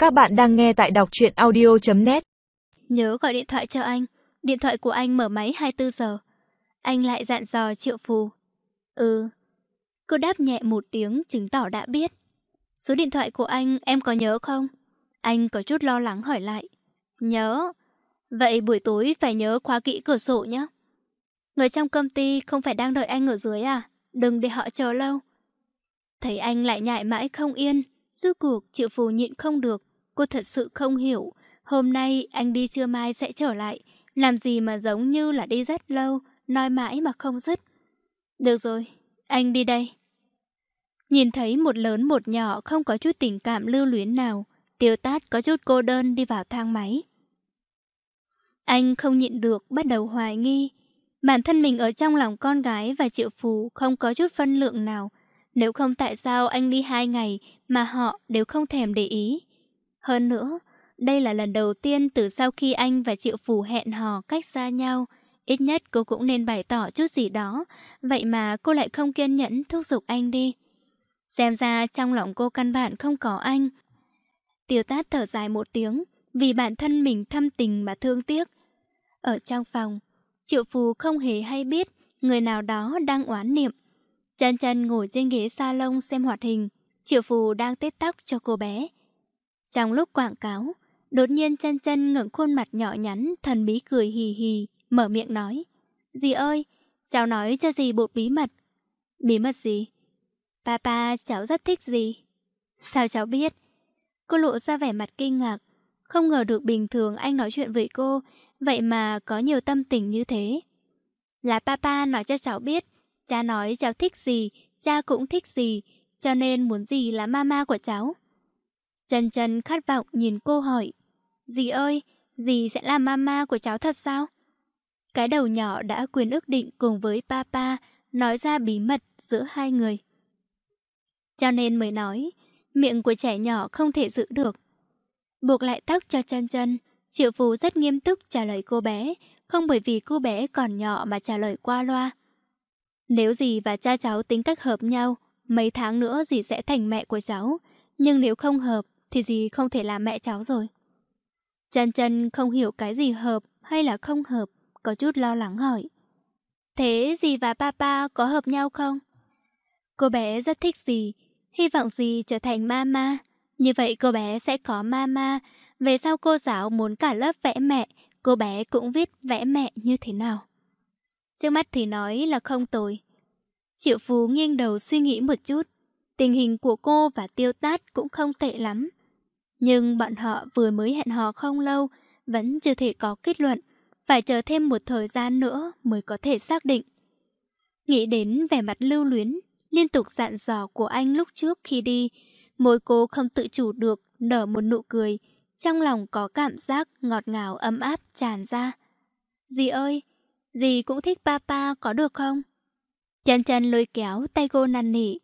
Các bạn đang nghe tại đọc truyện audio.net. Nhớ gọi điện thoại cho anh. Điện thoại của anh mở máy 24 giờ. Anh lại dặn dò Triệu Phù. Cô đáp nhẹ một tiếng chứng tỏ đã biết. Số điện thoại của anh em có nhớ không? Anh có chút lo lắng hỏi lại. Nhớ. Vậy buổi tối phải nhớ khóa kỹ cửa sổ nhé. Người trong công ty không phải đang đợi anh ở dưới à? Đừng để họ chờ lâu. Thấy anh lại nhại mãi không yên, rốt cuộc Triệu Phù nhịn không được. Cô thật sự không hiểu. Hôm nay anh đi trưa mai sẽ trở lại. Làm gì mà giống như là đi rất lâu, nói mãi mà không dứt. Được rồi, anh đi đây. Nhìn thấy một lớn một nhỏ không có chút tình cảm lưu luyến nào, Tiêu Tát có chút cô đơn đi vào thang máy. Anh không nhịn được bắt đầu hoài nghi. Bản thân mình ở trong lòng con gái và Triệu Phù không có chút phân lượng nào. Nếu không tại sao anh đi 2 ngày mà họ đều không thèm để ý. Hơn nữa, đây là lần đầu tiên từ sau khi anh và Triệu Phù hẹn hò cách xa nhau. Ít nhất cô cũng nên bày tỏ chút gì đó. Vậy mà cô lại không kiên nhẫn thúc giục anh đi. Xem ra trong lòng cô căn bản không có anh. Tiêu Tát thở dài một tiếng, vì bản thân mình thâm tình mà thương tiếc. Ở trong phòng, Triệu Phù không hề hay biết người nào đó đang oán niệm. Chân Chân ngồi trên ghế salon xem hoạt hình, Triệu Phù đang tết tóc cho cô bé. Trong lúc quảng cáo, đột nhiên Chân Chân ngẩng khuôn mặt nhỏ nhắn, thần bí cười hì hì, mở miệng nói. Dì ơi, cháu nói cho dì một bí mật. Bí mật gì? Papa, cháu rất thích dì. Sao cháu biết? Cô lộ ra vẻ mặt kinh ngạc. Không ngờ được bình thường anh nói chuyện với cô, vậy mà có nhiều tâm tình như thế. Là Papa nói cho cháu biết. Cha nói cháu thích gì, cha cũng thích gì, cho nên muốn dì là mama của cháu. Chân Chân khát vọng nhìn cô hỏi. Dì ơi, dì sẽ là mama của cháu thật sao? Cái đầu nhỏ đã quyền ước định cùng với Papa nói ra bí mật giữa hai người. Cho nên mới nói, miệng của trẻ nhỏ không thể giữ được. Buộc lại tóc cho Chân Chân, Triệu Phù rất nghiêm túc trả lời cô bé, không bởi vì cô bé còn nhỏ mà trả lời qua loa. Nếu dì và cha cháu tính cách hợp nhau, mấy tháng nữa dì sẽ thành mẹ của cháu. Nhưng nếu không hợp, thì dì không thể làm mẹ cháu rồi. Chân Chân không hiểu cái gì hợp hay là không hợp, có chút lo lắng hỏi. Thế dì và Papa có hợp nhau không? Cô bé rất thích dì, hy vọng dì trở thành mama. Như vậy cô bé sẽ có mama. Về sau cô giáo muốn cả lớp vẽ mẹ, cô bé cũng viết vẽ mẹ như thế nào. Trước mắt thì nói là không tồi. Triệu Phú nghiêng đầu suy nghĩ một chút. Tình hình của cô và Tiêu Tát cũng không tệ lắm. Nhưng bọn họ vừa mới hẹn hò không lâu, vẫn chưa thể có kết luận. Phải chờ thêm một thời gian nữa mới có thể xác định. Nghĩ đến vẻ mặt lưu luyến, liên tục dặn dò của anh lúc trước khi đi, môi cô không tự chủ được nở một nụ cười. Trong lòng có cảm giác ngọt ngào ấm áp tràn ra. Dì ơi, dì cũng thích Papa có được không? Chân Chân lôi kéo tay cô năn nỉ.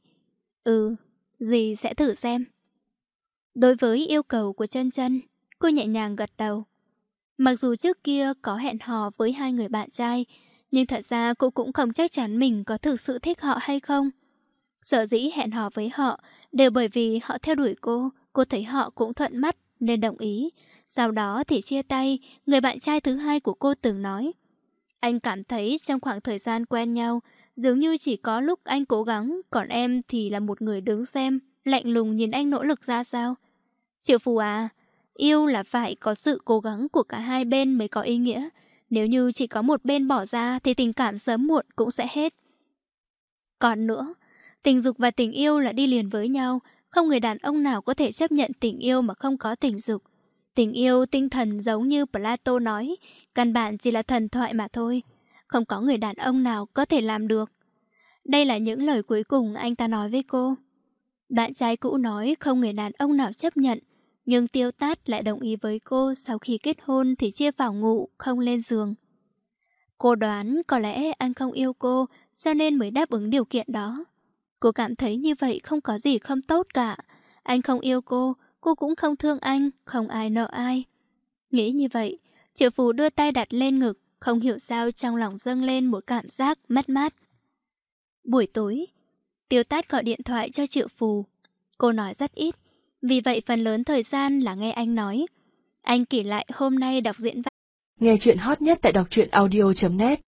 Dì sẽ thử xem. Đối với yêu cầu của Chân Chân, cô nhẹ nhàng gật đầu. Mặc dù trước kia có hẹn hò với 2 người bạn trai, nhưng thật ra cô cũng không chắc chắn mình có thực sự thích họ hay không. Sở dĩ hẹn hò với họ đều bởi vì họ theo đuổi cô thấy họ cũng thuận mắt nên đồng ý. Sau đó thì chia tay, người bạn trai thứ hai của cô từng nói. Anh cảm thấy trong khoảng thời gian quen nhau, dường như chỉ có lúc anh cố gắng, còn em thì là một người đứng xem, lạnh lùng nhìn anh nỗ lực ra sao. Triệu Phù à, yêu là phải có sự cố gắng của cả hai bên mới có ý nghĩa. Nếu như chỉ có một bên bỏ ra thì tình cảm sớm muộn cũng sẽ hết. Còn nữa, tình dục và tình yêu là đi liền với nhau. Không người đàn ông nào có thể chấp nhận tình yêu mà không có tình dục. Tình yêu tinh thần giống như Plato nói, căn bản chỉ là thần thoại mà thôi. Không có người đàn ông nào có thể làm được. Đây là những lời cuối cùng anh ta nói với cô. Bạn trai cũ nói không người đàn ông nào chấp nhận, nhưng Tiêu Tát lại đồng ý với cô. Sau khi kết hôn thì chia phòng ngủ, không lên giường. Cô đoán có lẽ anh không yêu cô, cho nên mới đáp ứng điều kiện đó. Cô cảm thấy như vậy không có gì không tốt cả. Anh không yêu cô cũng không thương anh, không ai nợ ai. Nghĩ như vậy, Triệu Phù đưa tay đặt lên ngực, không hiểu sao trong lòng dâng lên một cảm giác mất mát. Buổi tối, Tiêu Tát gọi điện thoại cho Triệu Phù. Cô nói rất ít, Vì vậy phần lớn thời gian là nghe anh nói. Anh kể lại hôm nay đọc diễn văn. Nghe chuyện hot nhất tại đọc truyện audio.net